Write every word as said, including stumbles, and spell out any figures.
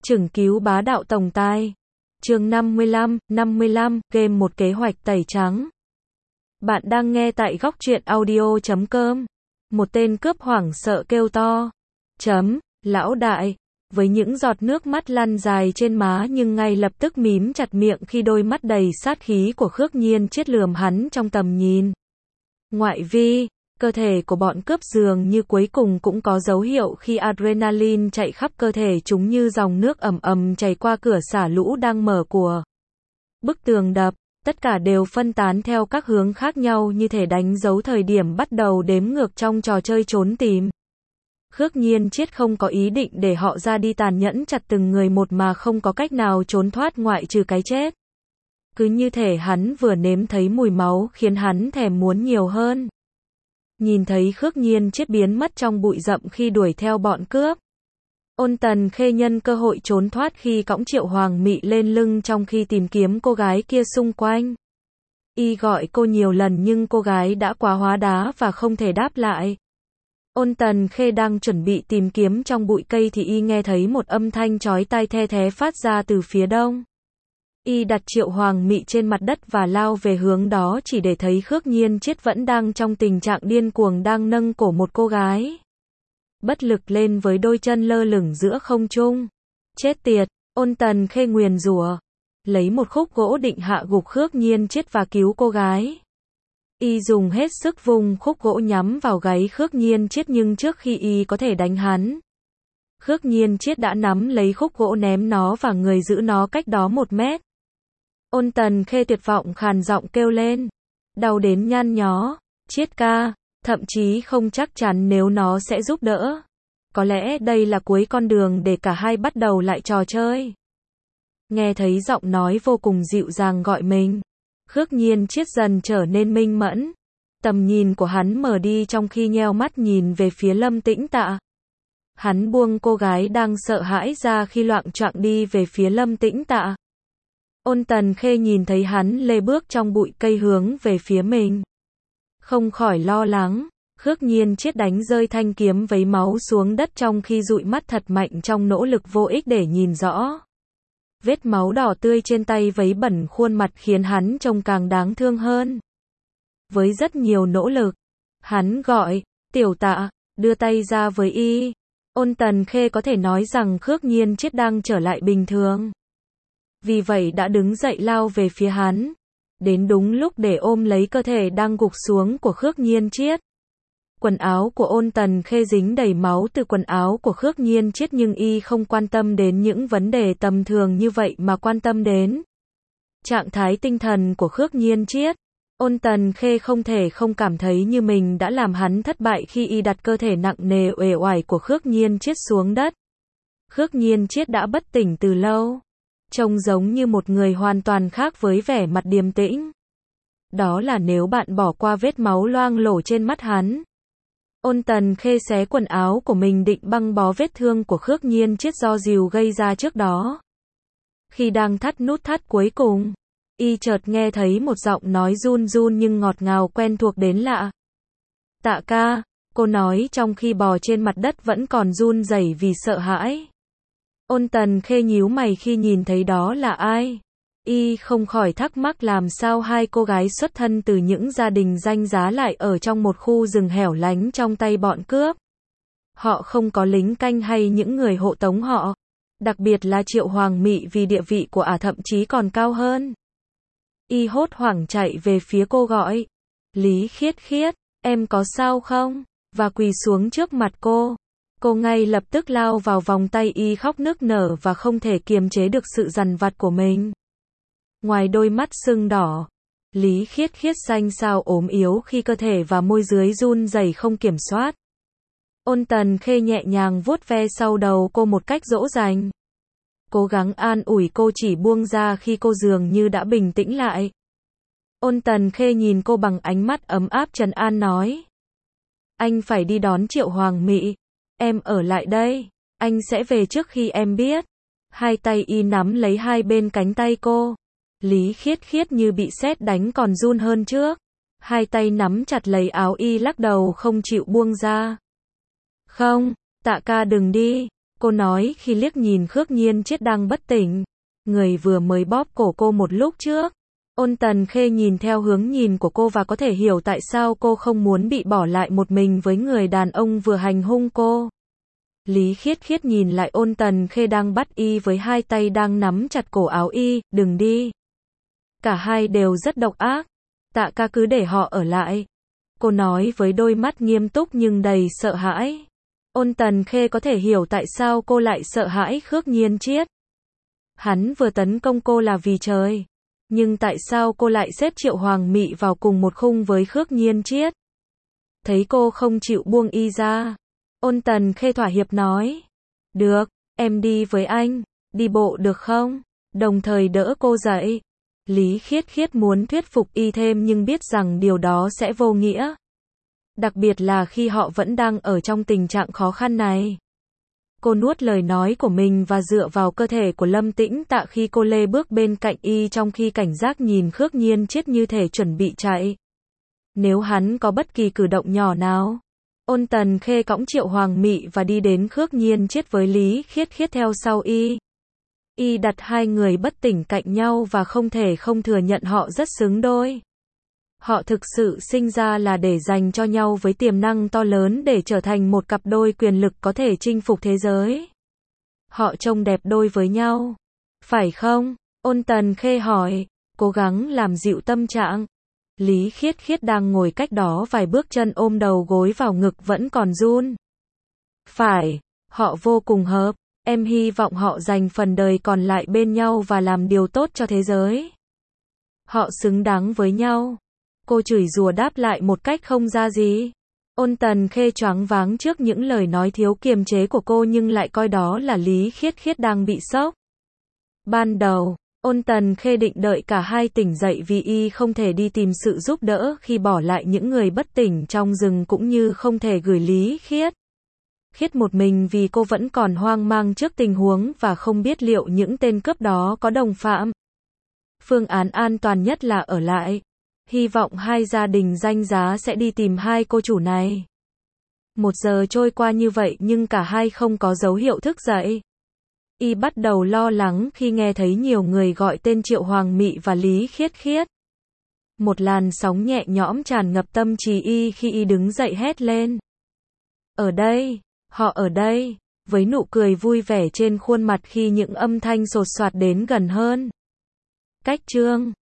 Chừng cứu bá đạo tổng tài. Chương năm mươi lăm, năm mươi lăm, game một kế hoạch tẩy trắng. Bạn đang nghe tại góc truyện audio chấm com. Một tên cướp hoảng sợ kêu to. Chấm, lão đại. Với những giọt nước mắt lăn dài trên má nhưng ngay lập tức mím chặt miệng khi đôi mắt đầy sát khí của Khước Nhiên Chiết lườm hắn trong tầm nhìn. Ngoại vi, cơ thể của bọn cướp dường như cuối cùng cũng có dấu hiệu khi adrenaline chạy khắp cơ thể chúng như dòng nước ầm ầm chảy qua cửa xả lũ đang mở của bức tường đập, tất cả đều phân tán theo các hướng khác nhau như thể đánh dấu thời điểm bắt đầu đếm ngược trong trò chơi trốn tìm. Khước Nhiên Chiết không có ý định để họ ra đi tàn nhẫn chặt từng người một mà không có cách nào trốn thoát ngoại trừ cái chết. Cứ như thể hắn vừa nếm thấy mùi máu khiến hắn thèm muốn nhiều hơn. Nhìn thấy Khước Nhiên Chiết biến mất trong bụi rậm khi đuổi theo bọn cướp. Ôn Tần Khê nhân cơ hội trốn thoát khi cõng Triệu Hoàng Mị lên lưng trong khi tìm kiếm cô gái kia xung quanh. Y gọi cô nhiều lần nhưng cô gái đã quá hóa đá và không thể đáp lại. Ôn Tần Khê đang chuẩn bị tìm kiếm trong bụi cây thì y nghe thấy một âm thanh chói tai the thé phát ra từ phía đông. Y đặt Triệu Hoàng Mị trên mặt đất và lao về hướng đó chỉ để thấy Khước Nhiên Chiết vẫn đang trong tình trạng điên cuồng đang nâng cổ một cô gái. Bất lực lên với đôi chân lơ lửng giữa không trung. Chết tiệt, Ôn Tần Khê nguyền rủa. Lấy một khúc gỗ định hạ gục Khước Nhiên Chiết và cứu cô gái. Y dùng hết sức vùng khúc gỗ nhắm vào gáy Khước Nhiên Chiết nhưng trước khi y có thể đánh hắn, Khước Nhiên Chiết đã nắm lấy khúc gỗ ném nó và người giữ nó cách đó một mét. Ôn Tần Khê tuyệt vọng khàn giọng kêu lên. Đau đến nhăn nhó. Chiết ca, thậm chí không chắc chắn nếu nó sẽ giúp đỡ. Có lẽ đây là cuối con đường để cả hai bắt đầu lại trò chơi. Nghe thấy giọng nói vô cùng dịu dàng gọi mình, Khước Nhiên Chiết dần trở nên minh mẫn. Tầm nhìn của hắn mở đi trong khi nheo mắt nhìn về phía Lâm Tĩnh Tạ. Hắn buông cô gái đang sợ hãi ra khi loạng choạng đi về phía Lâm Tĩnh Tạ. Ôn Tần Khê nhìn thấy hắn lê bước trong bụi cây hướng về phía mình. Không khỏi lo lắng, Khước Nhiên Chiết đánh rơi thanh kiếm vấy máu xuống đất trong khi dụi mắt thật mạnh trong nỗ lực vô ích để nhìn rõ. Vết máu đỏ tươi trên tay vấy bẩn khuôn mặt khiến hắn trông càng đáng thương hơn. Với rất nhiều nỗ lực, hắn gọi, Tiểu Tạ, đưa tay ra với y. Ôn Tần Khê có thể nói rằng Khước Nhiên Chiết đang trở lại bình thường. Vì vậy đã đứng dậy lao về phía hắn. Đến đúng lúc để ôm lấy cơ thể đang gục xuống của Khước Nhiên Chiết. Quần áo của Ôn Tần Khê dính đầy máu từ quần áo của Khước Nhiên Chiết nhưng y không quan tâm đến những vấn đề tầm thường như vậy mà quan tâm đến trạng thái tinh thần của Khước Nhiên Chiết. Ôn Tần Khê không thể không cảm thấy như mình đã làm hắn thất bại khi y đặt cơ thể nặng nề uể oải của Khước Nhiên Chiết xuống đất. Khước Nhiên Chiết đã bất tỉnh từ lâu. Trông giống như một người hoàn toàn khác với vẻ mặt điềm tĩnh. Đó là nếu bạn bỏ qua vết máu loang lổ trên mắt hắn. Ôn Tần Khê xé quần áo của mình định băng bó vết thương của Khước Nhiên Chiết do rìu gây ra trước đó. Khi đang thắt nút thắt cuối cùng, y chợt nghe thấy một giọng nói run run nhưng ngọt ngào quen thuộc đến lạ. Tạ ca, cô nói trong khi bò trên mặt đất vẫn còn run rẩy vì sợ hãi. Ôn Tần Khê nhíu mày khi nhìn thấy đó là ai. Y không khỏi thắc mắc làm sao hai cô gái xuất thân từ những gia đình danh giá lại ở trong một khu rừng hẻo lánh trong tay bọn cướp. Họ không có lính canh hay những người hộ tống họ. Đặc biệt là Triệu Hoàng Mị vì địa vị của ả thậm chí còn cao hơn. Y hốt hoảng chạy về phía cô gọi. Lý Khiết Khiết, em có sao không? Và quỳ xuống trước mặt cô. Cô ngay lập tức lao vào vòng tay y khóc nức nở và không thể kiềm chế được sự dằn vặt của mình. Ngoài đôi mắt sưng đỏ, Lý Khiết Khiết xanh xao ốm yếu khi cơ thể và môi dưới run rẩy không kiểm soát. Ôn Tần Khê nhẹ nhàng vuốt ve sau đầu cô một cách dỗ dành. Cố gắng an ủi cô chỉ buông ra khi cô dường như đã bình tĩnh lại. Ôn Tần Khê nhìn cô bằng ánh mắt ấm áp trấn an nói. Anh phải đi đón Triệu Hoàng Mị. Em ở lại đây. Anh sẽ về trước khi em biết. Hai tay y nắm lấy hai bên cánh tay cô. Lý Khiết Khiết như bị sét đánh còn run hơn trước. Hai tay nắm chặt lấy áo y lắc đầu không chịu buông ra. Không, Tạ ca đừng đi. Cô Cô nói khi liếc nhìn Khước Nhiên Chiết đang bất tỉnh. Người vừa mới bóp cổ cô một lúc trước. Ôn Tần Khê nhìn theo hướng nhìn của cô và có thể hiểu tại sao cô không muốn bị bỏ lại một mình với người đàn ông vừa hành hung cô. Lý Khiết Khiết nhìn lại Ôn Tần Khê đang bắt y với hai tay đang nắm chặt cổ áo y, đừng đi. Cả hai đều rất độc ác. Tạ ca cứ để họ ở lại. Cô nói với đôi mắt nghiêm túc nhưng đầy sợ hãi. Ôn Tần Khê có thể hiểu tại sao cô lại sợ hãi Khước Nhiên Chiết. Hắn vừa tấn công cô là vì trời. Nhưng tại sao cô lại xếp Triệu Hoàng Mị vào cùng một khung với Khước Nhiên Chiết? Thấy cô không chịu buông y ra. Ôn Tần Khê thỏa hiệp nói. Được, em đi với anh. Đi bộ được không? Đồng thời đỡ cô dậy. Lý Khiết Khiết muốn thuyết phục y thêm nhưng biết rằng điều đó sẽ vô nghĩa. Đặc biệt là khi họ vẫn đang ở trong tình trạng khó khăn này. Cô nuốt lời nói của mình và dựa vào cơ thể của Lâm Tĩnh Tạ khi cô lê bước bên cạnh y trong khi cảnh giác nhìn Khước Nhiên Chiết như thể chuẩn bị chạy. Nếu hắn có bất kỳ cử động nhỏ nào. Ôn Tần Khê cõng Triệu Hoàng Mị và đi đến Khước Nhiên Chiết với Lý Khiết Khiết theo sau y. Y đặt hai người bất tỉnh cạnh nhau và không thể không thừa nhận họ rất xứng đôi. Họ thực sự sinh ra là để dành cho nhau với tiềm năng to lớn để trở thành một cặp đôi quyền lực có thể chinh phục thế giới. Họ trông đẹp đôi với nhau. Phải không? Ôn Tần Khê hỏi, cố gắng làm dịu tâm trạng. Lý Khiết Khiết đang ngồi cách đó vài bước chân ôm đầu gối vào ngực vẫn còn run. Phải, họ vô cùng hợp. Em hy vọng họ dành phần đời còn lại bên nhau và làm điều tốt cho thế giới. Họ xứng đáng với nhau. Cô chửi rủa đáp lại một cách không ra gì. Ôn Tần Khê choáng váng trước những lời nói thiếu kiềm chế của cô nhưng lại coi đó là Lý Khiết Khiết đang bị sốc. Ban đầu, Ôn Tần Khê định đợi cả hai tỉnh dậy vì y không thể đi tìm sự giúp đỡ khi bỏ lại những người bất tỉnh trong rừng cũng như không thể gửi Lý Khiết Khiết một mình vì cô vẫn còn hoang mang trước tình huống và không biết liệu những tên cướp đó có đồng phạm. Phương án an toàn nhất là ở lại. Hy vọng hai gia đình danh giá sẽ đi tìm hai cô chủ này. Một giờ trôi qua như vậy nhưng cả hai không có dấu hiệu thức dậy. Y bắt đầu lo lắng khi nghe thấy nhiều người gọi tên Triệu Hoàng Mị và Lý Khiết Khiết. Một làn sóng nhẹ nhõm tràn ngập tâm trí y khi y đứng dậy hét lên. Ở đây, họ ở đây, với nụ cười vui vẻ trên khuôn mặt khi những âm thanh sột soạt đến gần hơn. Cách chương